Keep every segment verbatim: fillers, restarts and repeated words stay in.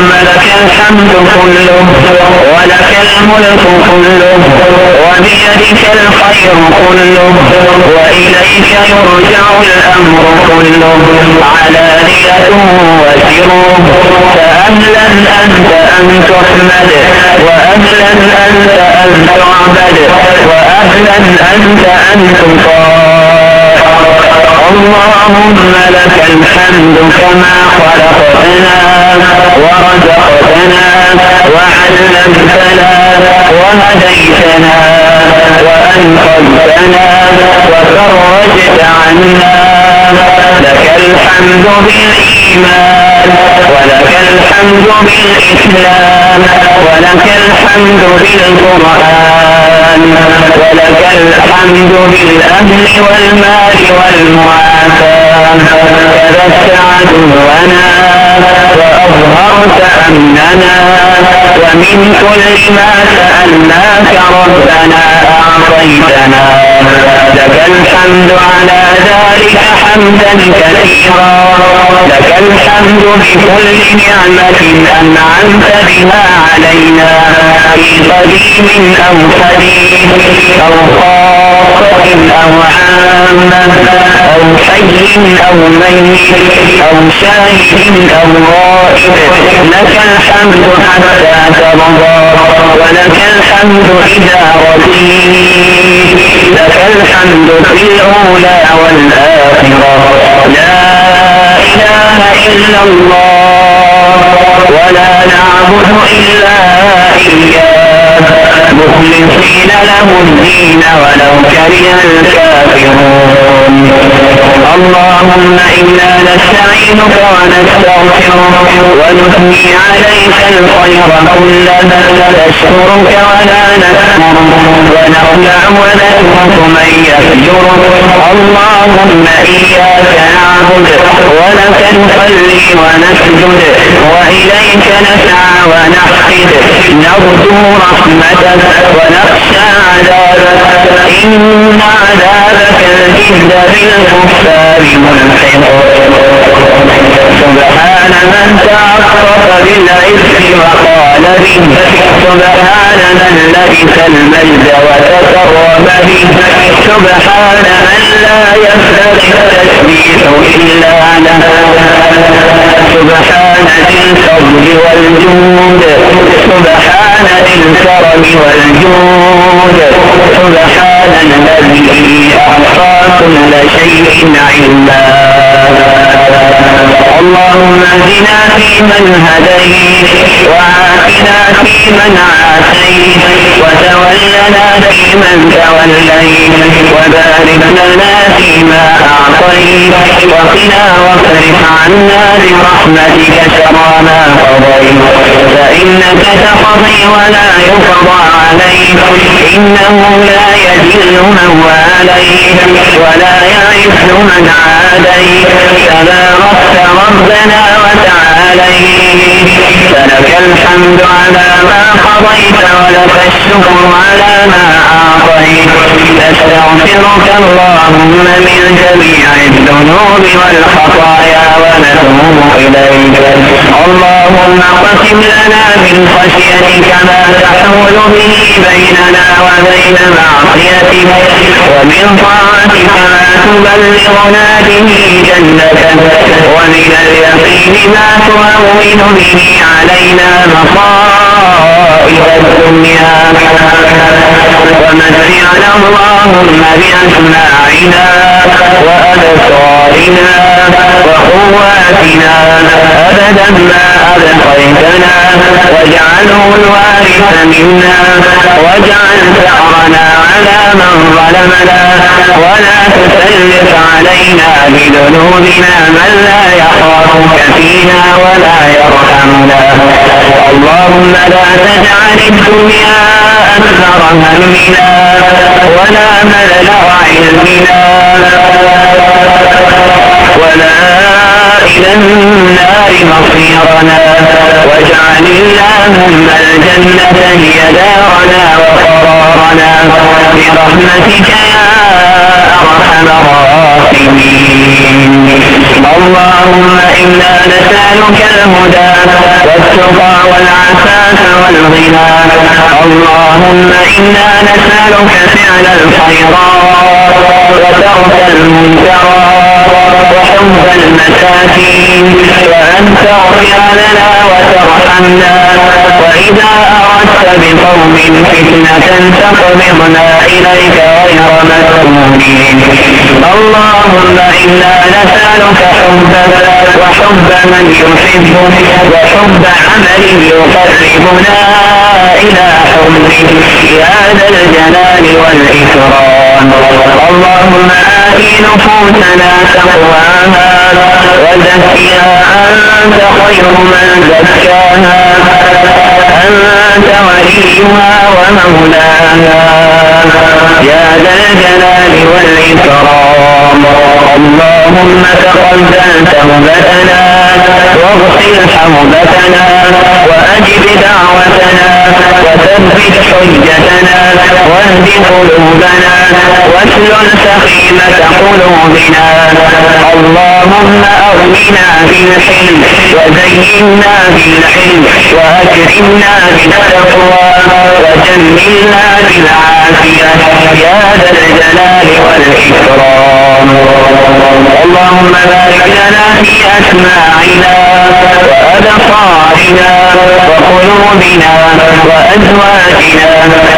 لك الحمد كله ولك الملك كله وبيدك الخير كله وإليك يرجع الأمر كله علانيته وسره فأهلا أنت أن تحمد وأهلا أنت أن تعبد وأهلا أنت أن تطاع. اللهم لك الحمد كما خلقتنا ورزقتنا وعلمتنا وهديتنا وأنقذتنا وفرجت عنا. لك الحمد بالإيمان ولك الحمد بالإسلام ولك الحمد بالقرآن ولك الحمد بالأهل والمال والمعافاة. كذبت عدونا وأظهرت أمننا ومن كل ما سألناك ربنا أعطيتنا. لك الحمد على ذلك حمدا كثيرا. لك الحمد بكل نعمة أنعمت بها علينا في قديم أو حديث أو خاصة أو عامة أو حي أو ميت أو شاهد أو غائب. لك الحمد حتى ترضى ولك الحمد إذا رضيت. لك الحمد في الأولى والآخرة. لا إله إلا الله ولا نعبد إلا إياه مخلصين له الدين ولو كره الكافرون. اللهم إنا نستعينك ونستغفرك ونثني عليك الخير كله نشكرك ولا نكفرك ونخلع ونترك من يفجرك. اللهم إياك نعبد ولك نصلي ونسجد وإليك نسعى ونحفد نرجو رحمتك ونخشى عذابك. إن عذابك الجد بالكفار ملحق. سبحان من تعرف بالعز وقال به. سبحان من لبس المجد وتكرم به. سبحان من لا ينبغي التسبيح إلا له. سبحان ذي الفضل والجود. سبحان ذي الكرم والجود. سبحان الذي أعطى كل شيء علما. اللهم اهدنا فيمن هديت وعافنا فيمن عافيت وتولنا فيمن توليت وبارك لنا فيما أعطيت وقنا واصرف عنا برحمتك شر ما قضيت. فإنك تقضي ولا يقضى عليك. إنه لا يذل من واليت ولا يعز من عاديت. تباركت ربنا وتعاليت. فلك الحمد على ما قضيت ولك الشكر على ما أعطيت. نستغفرك اللهم من جميع الذنوب والخطايا ونتوب إليك. اللهم اقسم لنا من خشيتك ما تحول به بيننا وبين معصيتك ومن طاعتك ما تبلغنا به جنتك ومن اليقين ما تهون به علينا مصائب الدنيا. ومتعنا اللهم بأسماعنا وأبصارنا وقواتنا أبدا ما أبقيتنا واجعله الوارث منا واجعل ثأرنا على من ظلمنا ولا تسلط علينا بذنوبنا من لا يخافك فينا ولا يرحمنا. اللهم لا تجعل الدنيا أكبر همنا ولا مبلغ علمنا ولا إلى النار مصيرنا. واجعل اللهم الجنة هي دارنا وقرارنا برحمتك يا أرحم الراحمين. اللهم إنا نسألك الهدى والتقى إنا نسألك فعل الخيرات وترك المنكرات وحب المساكين وأن تغفر لنا وترحمنا وإذا أردت بقوم فتنة تقبضنا إليك غير مفتونين. اللهم إنا نسألك حبك وحب من يحبك وحب عمل يقربنا إلى حبك يا ذا الجلال والإكرام. اللهم آت نفوسنا تقواها وزكها أنت خير من زكاها أنت وليها ومولاها يا ذا الجلال والإكرام. اللهم تقبل توبتنا واغفر حوبتنا وأجب دعوتنا وثبت حجتنا واهد قلوبنا واسلل سخيمة قلوبنا. اللهم أغننا بالحلم وزينا بالعلم وأكرمنا بالتقوى وجملنا بالعافية يا ذا الجلال والإكرام. اللهم بارك لنا في أسماعنا وأبصارنا وقلوبنا وأزواجنا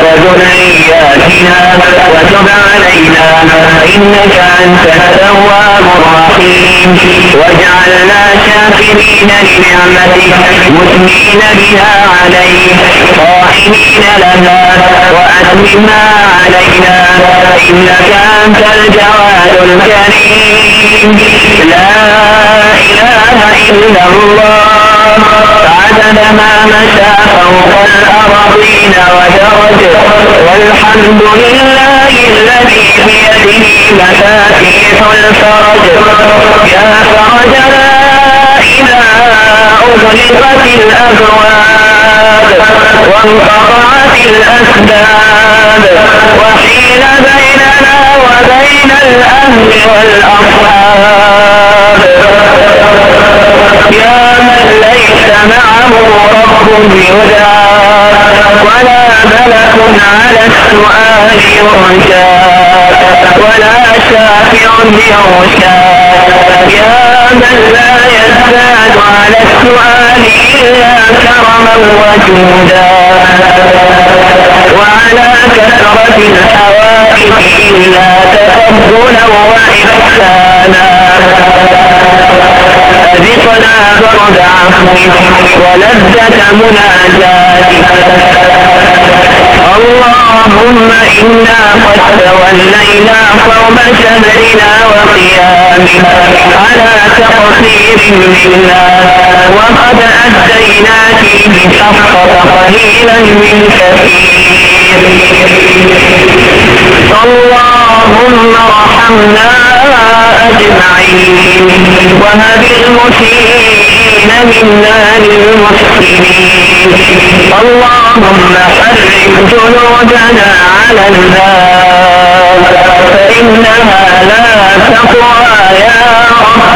وذرياتنا وتب علينا إنك أنت التواب الرحيم واجعلنا شاكرين لنعمتك مثنين بها عليك قائمين لها وأتممها علينا إنك أنت الجواد الكريم. لا إله إلا الله عدد ما مشى فوق الأرضين ودرج والحمد لله الذي بيده مفاتيح الفرج يا فرج لا إذا أغلقت الأبواب وانقطعت الأسباب وحيل بيننا وبين الأهل والأصحاب يا من ليس معه رب يدعى ولا ملك على السؤال يرجى ولا شافع يغشى يا من لا يزداد على السؤال إلا كرما وجودا وعلى كثرة الحوائج إلا تقبلا وإحسانا. أذقنا برد عفوك ولذة مناجاتك. اللهم إنا قد تولينا صوم شهرنا وقيامه على تقصير منا وقد أدينا فيه حقك قليلا من كثير. اللهم ارحمنا أجمعين وهب المسيئين منا للمحسنين. اللهم حرك جنودنا على الباب فإنها لا تقوى يا رب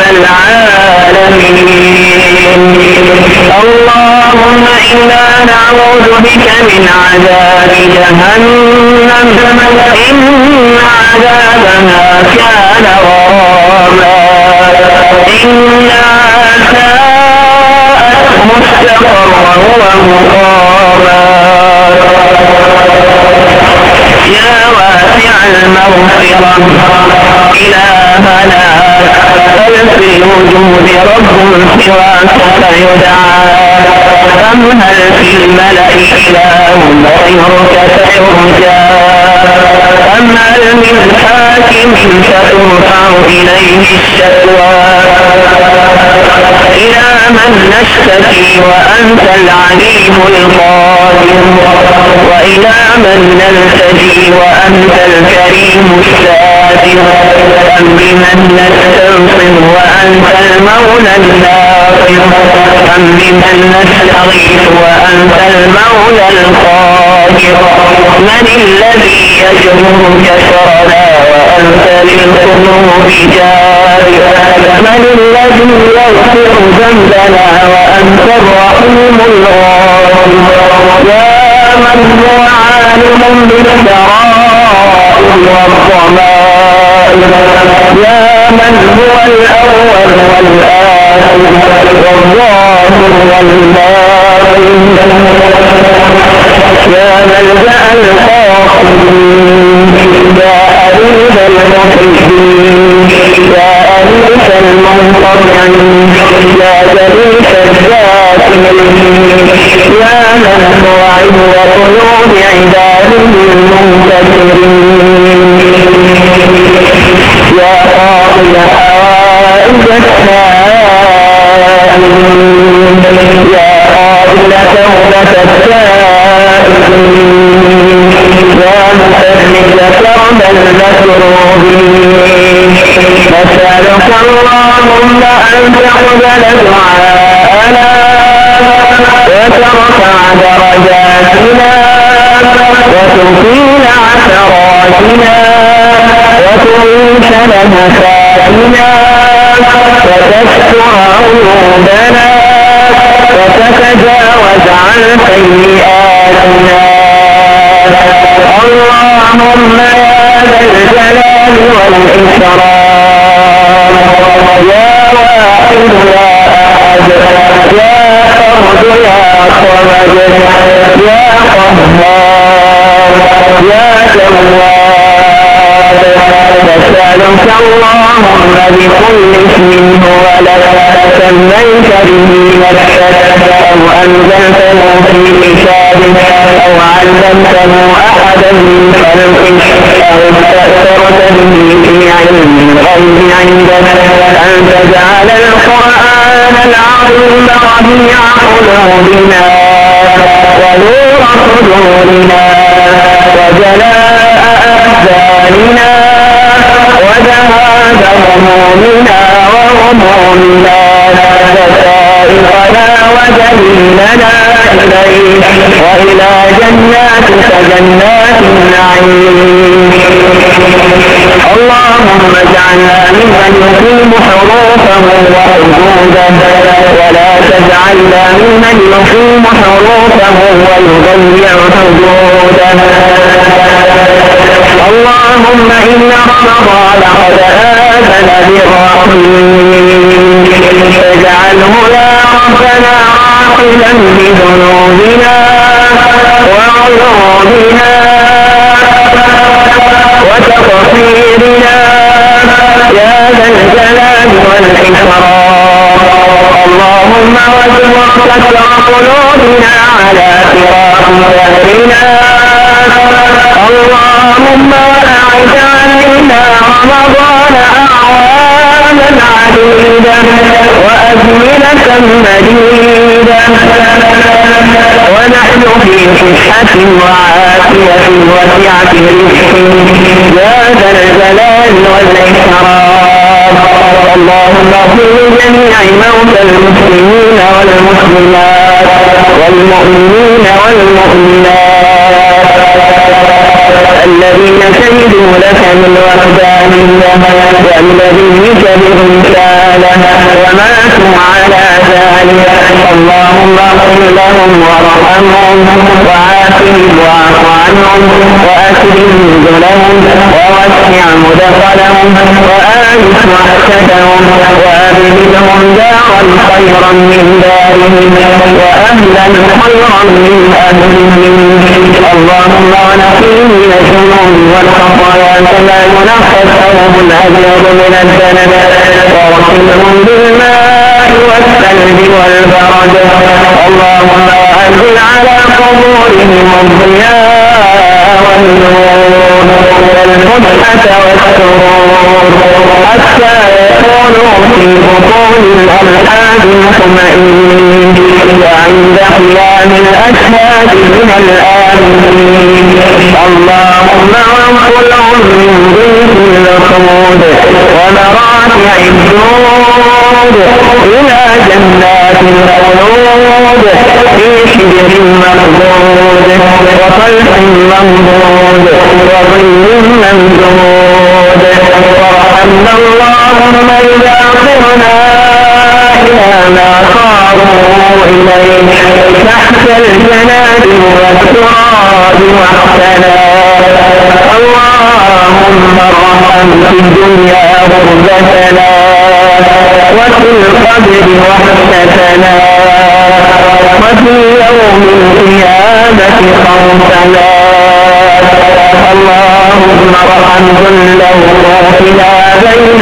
العالمين. اللهم إنا نعوذ بك من عذاب جهنم إن عذابها كان غراما إنها ساءت مستقرا ومقاما. يا واسع المغفرة إلهنا هل في الوجود رب سواك فيدعى أم هل في الملأ إله غيرك فيرجى أم هل من حاكم فترفع إليه الشكوى إلى من نشتكي وأنت العليم القادر وإلى من نلتجي وأنت الكريم الساتر أم بمن نستنصر وأنت المولى الناصر أم بمن نستغيث وأنت المولى القاهر. من الذي يجبر كسرنا وأنت للقلوب جابر. من الذي يغفر ذنبنا وأنت الرحيم الغافر. يا من هو عالم بما والباطل يا ملجأ الخائفين يا أريد المحبين يا أنيس المنقطعين يا جليس الذاكرين يا من هو عند قلوب عباده المنتصرين يا قاضي حوائج السائلين يا قابل توبة التائبين يا مفرج كرب المكروبين نسألك اللهم أن تقبل دعاءنا وترفع درجاتنا وتطيل عثراتنا وتنشل مفاتنا وتستر عيوبنا وتتجاوز عن سيئاتنا اللهم يا ذا الجلال والإكرام يا واحد يا أحد يا فرد يا صمد يا قهار يا جواد نسألك اللهم بكل اسم هو لك سميت به نفسك أو أنزلته في كتابك أو علمته أحدا من خلقك أو استأثرت به في علم الغيب عندك أن تجعل القرآن العظيم ربيع قلوبنا ونور صدورنا وجلاء أحزاننا وذهاب همومنا وغمومنا وسائقنا ودليلنا إليك وإلى جناتك جنات النعيم اللهم اجعلنا ممن يقيم حروفه وحدوده ولا تجعلنا ممن يقيم حروفه ويضيع حدوده اللهم إن رمضان قد آذن بالرحيم اجعله يا ربنا عاقلا بذنوبنا وعيوبنا وتقصيرنا يا ذا الجلال والإكرام اللهم واجبر ستر قلوبنا على فراق ظهرنا اللهم أعد علينا رمضان أعواما عديدة وأزمنة مديدة ونحن في صحة وعافية وسعة رزق يا ذا الجلال والإكرام اللهم اغفر لجميع موتى المسلمين والمسلمات والمؤمنين والمؤمنات الذين شهدوا لك بالوحدانية والذين برسالة وماتوا على ذلك اللهم اغفر لهم وارحمهم وعافهم واعف عنهم وأكرم نزلهم ووسع مدخلهم وآنس وحشتهم وأبدلهم دارا خيرا من دارهم وأهلا خيرا من أهلهم اللهم ونقيهم من الذنوب والخطايا كما ينقى الثوب الأبيض من الدنس واغسلهم بالماء والثلج والبرد اللهم أنزل على قبورهم الضياء والنور والفتحة والسرور حتى يكونوا في بطون الأرحام مطمئنين وعند قيام الأشهاد من الآمنين اللهم وانقلهم من ضيق الخلود ومراتع الدود إلى جنات الخلود في شجر مخضود وطلح ممدود وظل ممدود وارحمنا اللهم إذا صرنا إلى ما صاروا إليه تحت الجناد والتراب واحسنا اللهم ارحم في الدنيا غربتنا وفي القبر وحشتنا صوتنا اللهم ارحم كل روحنا بين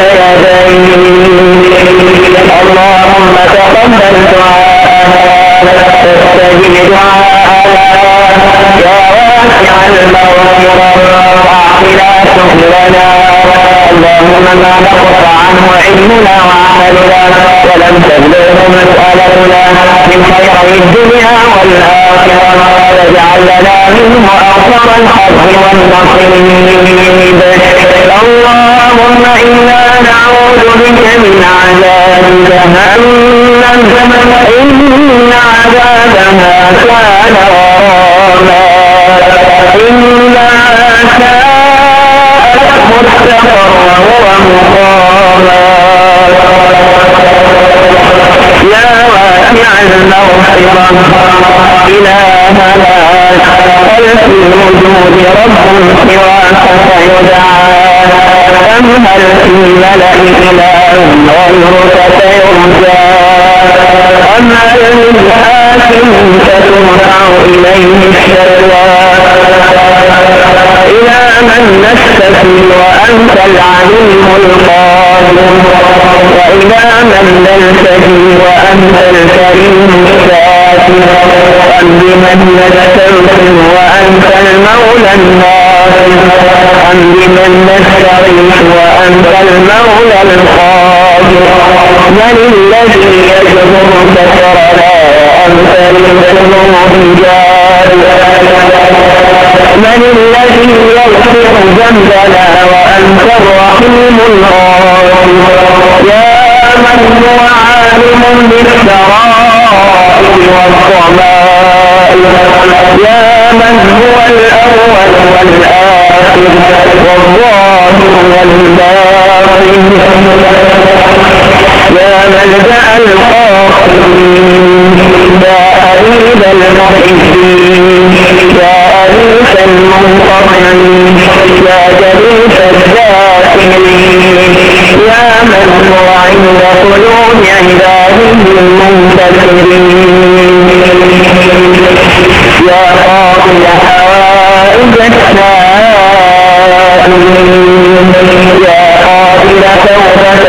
يديك اللهم تقبل دعاءنا واستجب دعاءنا يا واسع المغفرة واعطنا سبلنا اللهم ما نقص عنه علمنا وعملنا ولم تبلغه مسألتنا من خير الدنيا والآخرة واجعل لنا منه أوفر الحظ والنصيب اللهم إنا نعوذ بك من عذاب جهنم إن عذابها كان غراما إنها ساءت مستقرا ومقاما يا واسع المغفرة إلهنا هل في الوجود رب سواك فيدعى أم هل في الملأ إله غيرك فيرجى أم هل من حاكم ترفع إليه الشرى إلى من نستكي وأنت العليم القادر وإلى من نلتجي وأنت الكريم الشاكر أم بمن نستغفر وأنت المولى الناصر أم بمن نستغيث وأنت المولى القادر من الذي يجبر كسرنا وأنت للذنوب جاد من الذي يغفر ذنبنا وأنت الرحيم الغافر يا من هو عالم بالسرائر والضمائر يا من هو الأول والآخر والظاهر والباطن يا ملجأ الخاسرين يا أريد المحبين يا أريد المنقطعين يا جليس الذاكرين يا من هو عند قلوب عباده المنتصرين يا قاضي حوائج السائلين يا قابل توبة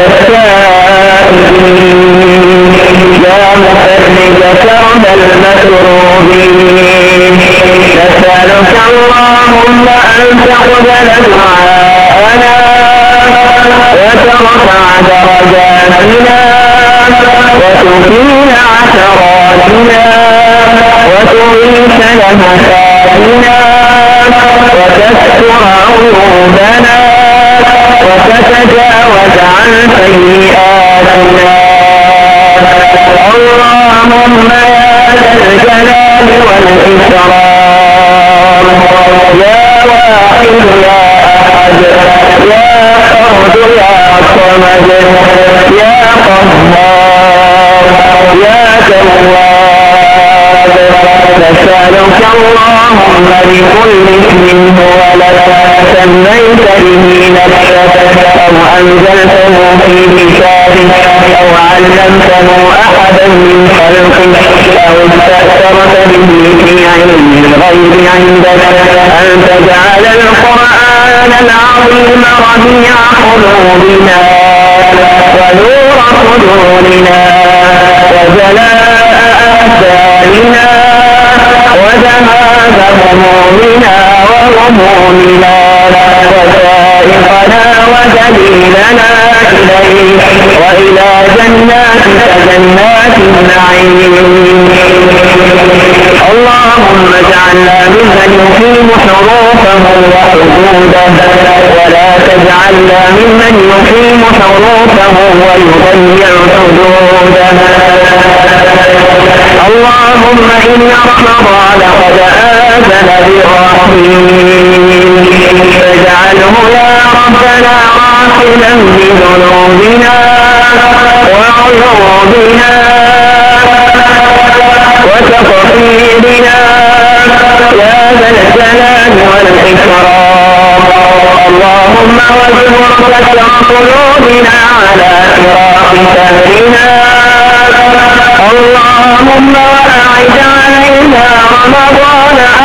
السائلين يا مفرج كرب المكروبين نسألك اللهم أن تقبل دعاءنا وترفع درجاتنا وتقيل عثراتنا وتغيث لمساتنا وتستر عيوبنا وتتجاوز عن سيئاتنا اللهم يا ذا الجلال والإكرام يا واحد يا أحد يا فرد يا صمد يا قهار يا تواب نسألك اللهم بكل اسم هو لك سميت به نفسك أو أنزلته في كتابك أو علمته أحدا من خلقك أو استأثرت به في علم الغيب عندك أن تجعل القرآن العظيم ربيع قلوبنا ونور صدورنا وجلاء أحزاننا وذهاب همومنا وغمومنا وسائقنا ودليلنا إليك وإلى جناتك جنات النعيم اللهم اجعلنا ممن يقيم حروفه وحدوده ولا تجعلنا ممن يقيم حروفه ويضيع حدوده اللهم إن رمضان قد آذن بالرحيم فاجعله يا ربنا غافلا بذنوبنا وعيوبنا وتقصيرنا يا ذا الجلال والإكرام اللهم واجبر كسر قلوبنا على فراق سهرنا اللهم وأعد علينا رمضان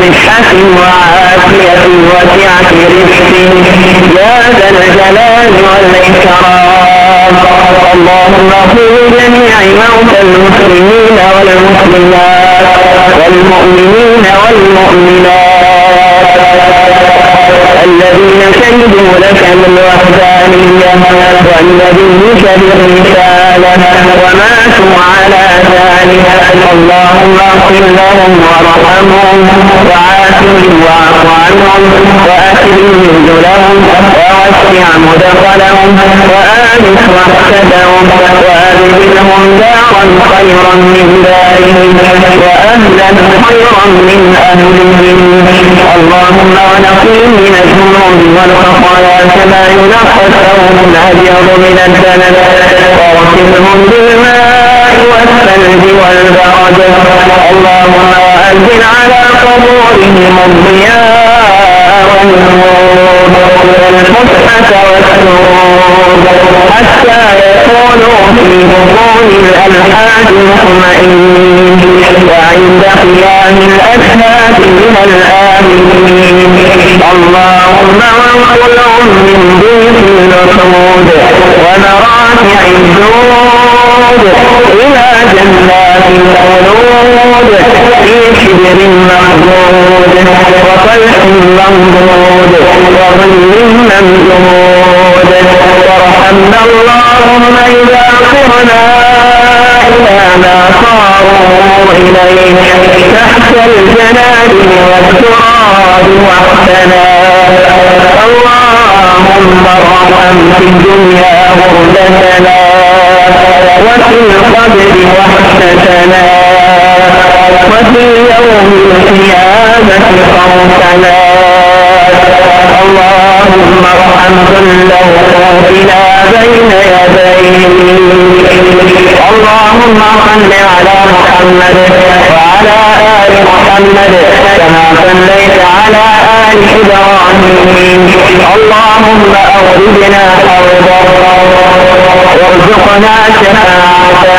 صحة وعافية وسعة رزق يا ذا الجلال والإكرام. اللهم اغفر لجميع موتى المسلمين والمسلمات والمؤمنين والمؤمنات الذين شهدوا لك بالوحدانية والنبيك بالرسالة وماتوا على ذلك. اللهم اغفر لهم وارحمهم وعافهم واعف عنهم واكرم نزلهم ووسع مدخلهم وآنس وحشدهم وأبدلهم دارا خيرا من دارهم وأهلا خيرا من أهلهم. اللهم ونقهم من الذنوب والخطايا كما ينقى الثوب الأبيض من الدنس واغسلهم بالماء والثلج والبرد. اللهم وأنزل على قبورهم الضياء والنور والفسحة والسرور حتى يكونوا في بطون الألحاد مطمئنين وعند قيام الأشهاد من الآمنين. اللهم وانقلهم من ضيق النصود ومراتع الجود إلى جنات الخلود في شبر مخدود وطلح ممدود وظل ممدود. وارحمنا اللهم إذا صرنا إلى ما صاروا إليه تحت الجنادل والتراب وحدنا. اللهم ارحم في الدنيا غربتنا وفي القبر وحشتنا وفي يوم القيامة خوفنا. اللهم ارحم كل وقوفنا بين يديك. اللهم صل على محمد وعلى آل محمد كما صليت على آل إبراهيم. اللهم أوردنا حوضه وارزقنا شفاعته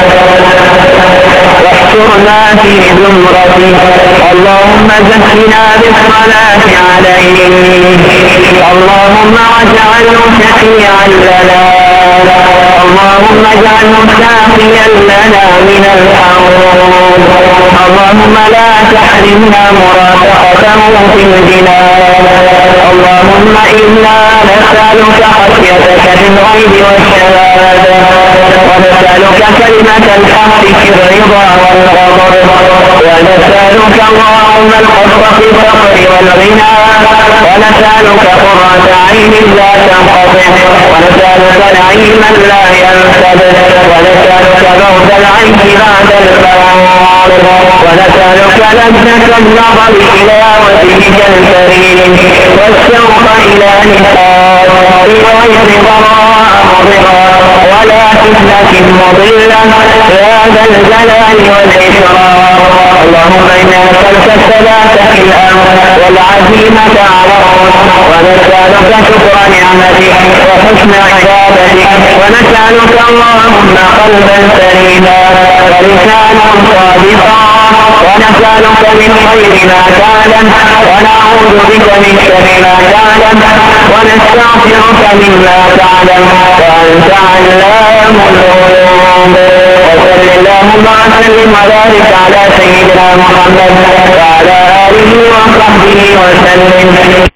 واحشرنا في زمرته. اللهم زكنا بالصلاة عليه. اللهم واجعله شفيعا لنا. اللهم اجعله ساقيا لنا من الحوض. اللهم لا تحرمنا مرافقته في الجنان. اللهم إنا نسألك خشيتك في الغيب والشهادة ونسألك كلمة الحق في الرضا والغضب ونسألك اللهم القصد في الفقر والغنى ونسألك قرة عين لا تنقطع ونسألك نعيما لا ينفد ونسألك موت العيش بعد الموت ونسألك لذة النظر إلى وجهك الكريم والشوق إلى لقاء بغير ضراء مضرة ولا فتنة مضلة يا ذا الجلال والإكرام. اللهم إنا نسألك الثبات في الأمر والعزيمة على الرشد ونسألك شكر نعمتك وحسن عبادتك ونسألك اللهم قلبا سليما ولسانا صادقا ونسألك من خير ما تعلم ونعوذ بك من شر ما تعلم ونستغفرك مما تعلم وأنت علام الغيوب. وصل اللهم وسلم وبارك على سيدنا محمد وعلى آله وصحبه وسلم.